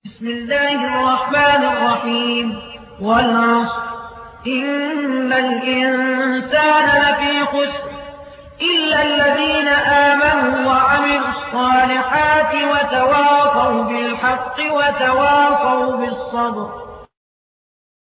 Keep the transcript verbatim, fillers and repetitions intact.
بسم الله الرحمن الرحيم والعصر إن الإنسان لفي خسر إلا الذين آمنوا وعملوا الصالحات وتواصوا بالحق وتواصوا بالصبر